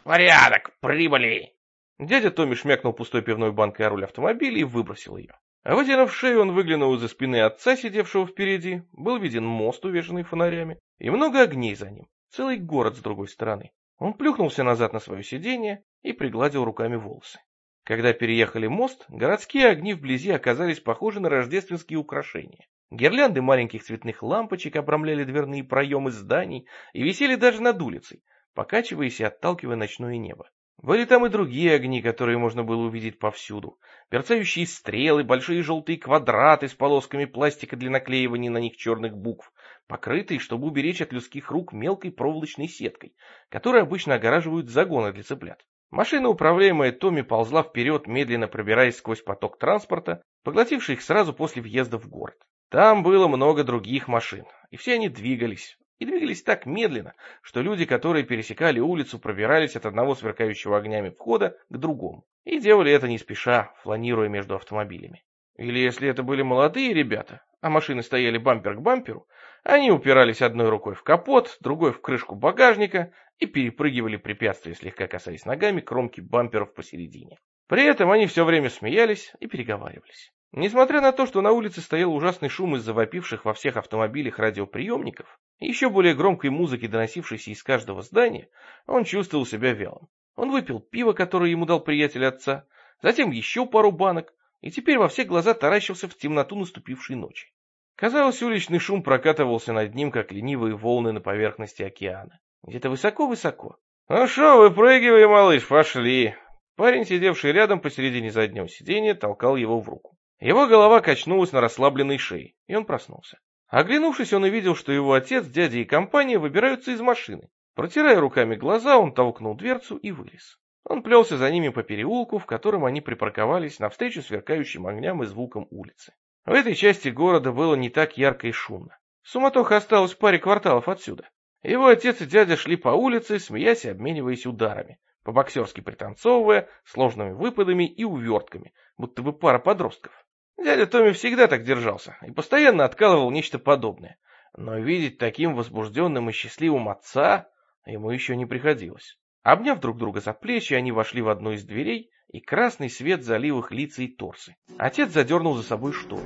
«Порядок! Прибыли!» Дядя Томми шмякнул пустой пивной банкой о руль автомобиля и выбросил ее. А вытянув шею, он выглянул из-за спины отца, сидевшего впереди. Был виден мост, увешанный фонарями, и много огней за ним. Целый город с другой стороны. Он плюхнулся назад на свое сиденье и пригладил руками волосы. Когда переехали мост, городские огни вблизи оказались похожи на рождественские украшения. Гирлянды маленьких цветных лампочек обрамляли дверные проемы зданий и висели даже над улицей, покачиваясь и отталкивая ночное небо. Были там и другие огни, которые можно было увидеть повсюду. Мерцающие стрелы, большие желтые квадраты с полосками пластика для наклеивания на них черных букв, покрытые, чтобы уберечь от людских рук, мелкой проволочной сеткой, которой обычно огораживают загоны для цыплят. Машина, управляемая Томми, ползла вперед, медленно пробираясь сквозь поток транспорта, поглотивший их сразу после въезда в город. Там было много других машин, и все они двигались. И двигались так медленно, что люди, которые пересекали улицу, пробирались от одного сверкающего огнями входа к другому. И делали это не спеша, фланируя между автомобилями. Или если это были молодые ребята, а машины стояли бампер к бамперу, они упирались одной рукой в капот, другой в крышку багажника и перепрыгивали препятствия, слегка касаясь ногами кромки бамперов посередине. При этом они все время смеялись и переговаривались. Несмотря на то, что на улице стоял ужасный шум из-за вопивших во всех автомобилях радиоприемников и еще более громкой музыки, доносившейся из каждого здания, он чувствовал себя вялым. Он выпил пиво, которое ему дал приятель отца, затем еще пару банок, и теперь во все глаза таращился в темноту наступившей ночи. Казалось, уличный шум прокатывался над ним, как ленивые волны на поверхности океана. Где-то высоко-высоко. «Ну шо, выпрыгивай, малыш, пошли!» Парень, сидевший рядом посередине заднего сиденья, толкал его в руку. Его голова качнулась на расслабленной шее, и он проснулся. Оглянувшись, он увидел, что его отец, дядя и компания выбираются из машины. Протирая руками глаза, он толкнул дверцу и вылез. Он плелся за ними по переулку, в котором они припарковались навстречу сверкающим огням и звукам улицы. В этой части города было не так ярко и шумно. Суматоха осталась в паре кварталов отсюда. Его отец и дядя шли по улице, смеясь и обмениваясь ударами, по-боксерски пританцовывая, сложными выпадами и увертками, будто бы пара подростков. Дядя Томми всегда так держался и постоянно откалывал нечто подобное. Но видеть таким возбужденным и счастливым отца ему еще не приходилось. Обняв друг друга за плечи, они вошли в одну из дверей, и красный свет залил их лица и торсы. Отец задернул за собой штору.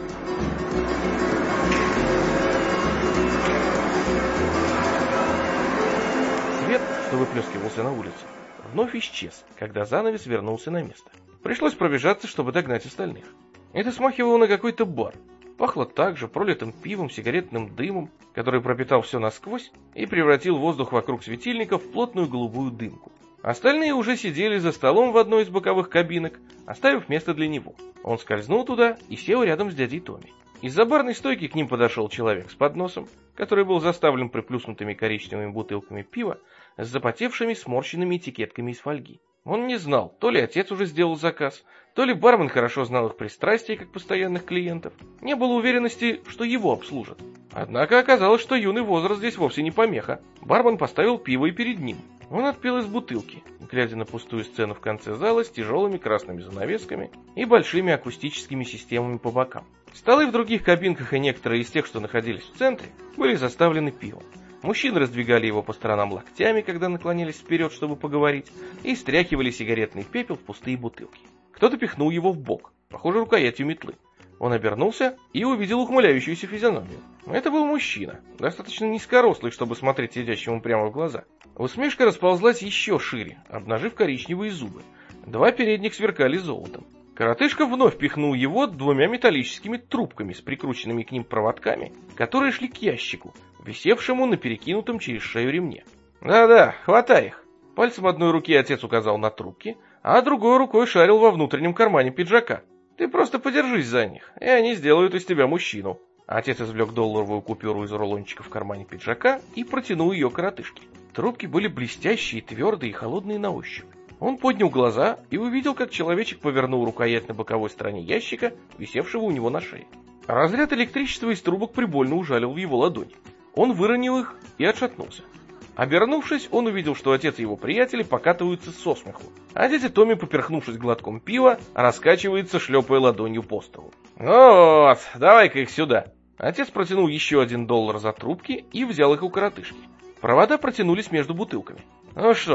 Свет, что выплескивался на улицу, вновь исчез, когда занавес вернулся на место. Пришлось пробежаться, чтобы догнать остальных. Это смахивало на какой-то бар. Пахло также пролитым пивом, сигаретным дымом, который пропитал все насквозь и превратил воздух вокруг светильника в плотную голубую дымку. Остальные уже сидели за столом в одной из боковых кабинок, оставив место для него. Он скользнул туда и сел рядом с дядей Томми. Из-за барной стойки к ним подошел человек с подносом, который был заставлен приплюснутыми коричневыми бутылками пива с запотевшими сморщенными этикетками из фольги. Он не знал, то ли отец уже сделал заказ, то ли бармен хорошо знал их пристрастия как постоянных клиентов. Не было уверенности, что его обслужат. Однако оказалось, что юный возраст здесь вовсе не помеха. Бармен поставил пиво и перед ним. Он отпил из бутылки, глядя на пустую сцену в конце зала с тяжелыми красными занавесками и большими акустическими системами по бокам. Столы в других кабинках и некоторые из тех, что находились в центре, были заставлены пивом. Мужчины раздвигали его по сторонам локтями, когда наклонялись вперед, чтобы поговорить, и стряхивали сигаретный пепел в пустые бутылки. Кто-то пихнул его в бок, похоже, рукоятью метлы. Он обернулся и увидел ухмыляющуюся физиономию. Это был мужчина, достаточно низкорослый, чтобы смотреть сидящему прямо в глаза. Усмешка расползлась еще шире, обнажив коричневые зубы. Два передних сверкали золотом. Коротышка вновь пихнул его двумя металлическими трубками с прикрученными к ним проводками, которые шли к ящику, висевшему на перекинутом через шею ремне. «Да-да, хватай их!» Пальцем одной руки отец указал на трубки, а другой рукой шарил во внутреннем кармане пиджака. «Ты просто подержись за них, и они сделают из тебя мужчину». Отец извлек долларовую купюру из рулончика в кармане пиджака и протянул ее коротышке. Трубки были блестящие, твердые и холодные на ощупь. Он поднял глаза и увидел, как человечек повернул рукоять на боковой стороне ящика, висевшего у него на шее. Разряд электричества из трубок прибольно ужалил в его ладонь. Он выронил их и отшатнулся. Обернувшись, он увидел, что отец и его приятели покатываются со смеху, а дядя Томми, поперхнувшись глотком пива, раскачивается, шлепая ладонью по столу. «Ну вот, давай-ка их сюда». Отец протянул еще $1 за трубки и взял их у коротышки. Провода протянулись между бутылками. «Ну что,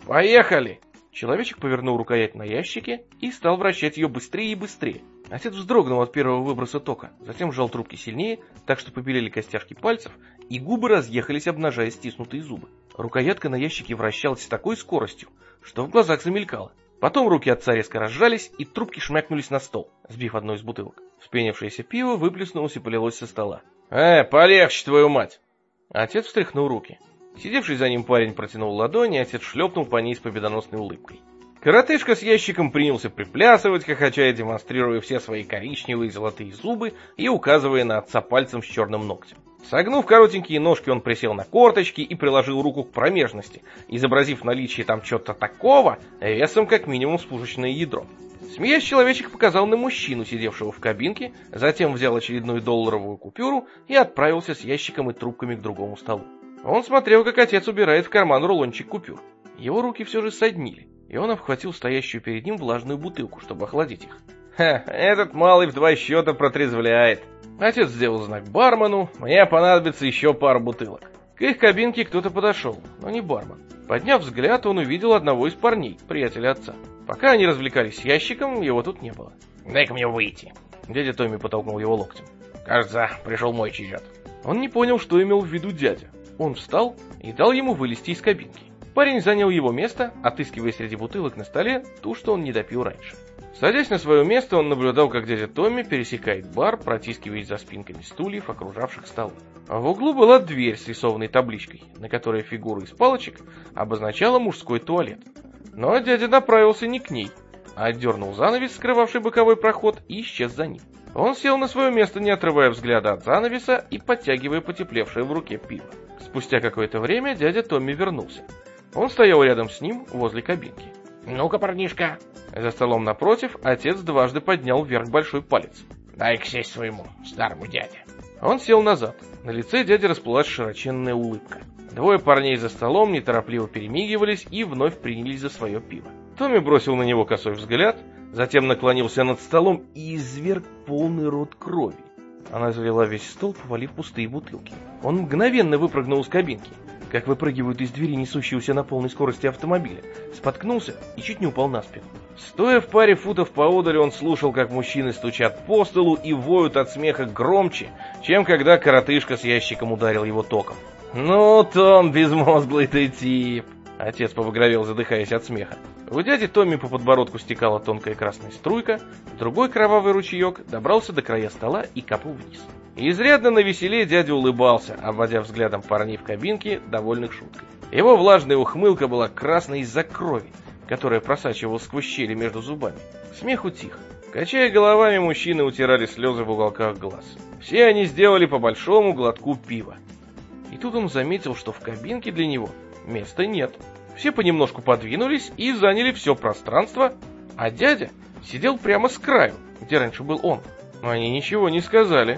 Поехали!» Человечек повернул рукоять на ящике и стал вращать ее быстрее и быстрее. Отец вздрогнул от первого выброса тока, затем сжал трубки сильнее, так что побелели костяшки пальцев, и губы разъехались, обнажая стиснутые зубы. Рукоятка на ящике вращалась с такой скоростью, что в глазах замелькало. Потом руки отца резко разжались, и трубки шмякнулись на стол, сбив одну из бутылок. Вспенившееся пиво выплеснулось и полилось со стола. Полегче, твою мать!» Отец встряхнул руки. Сидевший за ним парень протянул ладони, и отец шлепнул по ней с победоносной улыбкой. Коротышка с ящиком принялся приплясывать, хохоча и демонстрируя все свои коричневые и золотые зубы и указывая на отца пальцем с черным ногтем. Согнув коротенькие ножки, он присел на корточки и приложил руку к промежности, изобразив наличие там чего-то такого, весом как минимум с пушечное ядро. Смеясь, человечек показал на мужчину, сидевшего в кабинке, затем взял очередную долларовую купюру и отправился с ящиком и трубками к другому столу. Он смотрел, как отец убирает в карман рулончик купюр. Его руки все же соднили, и он обхватил стоящую перед ним влажную бутылку, чтобы охладить их. Этот малый в 2 счета протрезвляет. Отец сделал знак бармену, мне понадобится еще пару бутылок. К их кабинке кто-то подошел, но не бармен. Подняв взгляд, он увидел одного из парней, приятеля отца. Пока они развлекались с ящиком, его тут не было. «Дай-ка мне выйти!» Дядя Томми потолкнул его локтем. «Кажется, пришел мой черед». Он не понял, что имел в виду дядя. Он встал и дал ему вылезти из кабинки. Парень занял его место, отыскивая среди бутылок на столе ту, что он не допил раньше. Садясь на свое место, он наблюдал, как дядя Томми пересекает бар, протискиваясь за спинками стульев, окружавших стол. В углу была дверь с рисованной табличкой, на которой фигура из палочек обозначала мужской туалет. Но дядя направился не к ней, а отдернул занавес, скрывавший боковой проход, и исчез за ним. Он сел на свое место, не отрывая взгляда от занавеса и подтягивая потеплевшее в руке пиво. Спустя какое-то время дядя Томми вернулся. Он стоял рядом с ним возле кабинки. «Ну-ка, парнишка!» За столом напротив отец дважды поднял вверх большой палец. «Дай-ка сесть своему старому дяде». Он сел назад. На лице дяди расплылась широченная улыбка. Двое парней за столом неторопливо перемигивались и вновь принялись за свое пиво. Томми бросил на него косой взгляд, затем наклонился над столом и изверг полный рот крови. Она залила весь стол, повалив пустые бутылки. Он мгновенно выпрыгнул из кабинки, как выпрыгивают из двери несущегося на полной скорости автомобиля, споткнулся и чуть не упал на спину. Стоя в паре футов поодаль, он слушал, как мужчины стучат по столу и воют от смеха громче, чем когда коротышка с ящиком ударил его током. «Ну, Том, безмозглый ты тип!» Отец побагровел, задыхаясь от смеха. У дяди Томми по подбородку стекала тонкая красная струйка, другой кровавый ручеек добрался до края стола и капал вниз. Изрядно навеселее дядя улыбался, обводя взглядом парней в кабинке, довольных шуткой. Его влажная ухмылка была красной из-за крови, которая просачивалась сквозь щели между зубами. Смех утих. Качая головами, мужчины утирали слезы в уголках глаз. Все они сделали по большому глотку пива. И тут он заметил, что в кабинке для него места нет. Все понемножку подвинулись и заняли все пространство, а дядя сидел прямо с краю, где раньше был он. Они ничего не сказали,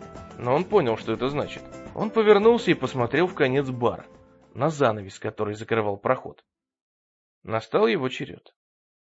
но он понял, что это значит. Он повернулся и посмотрел в конец бара, на занавес, который закрывал проход. Настал его черед.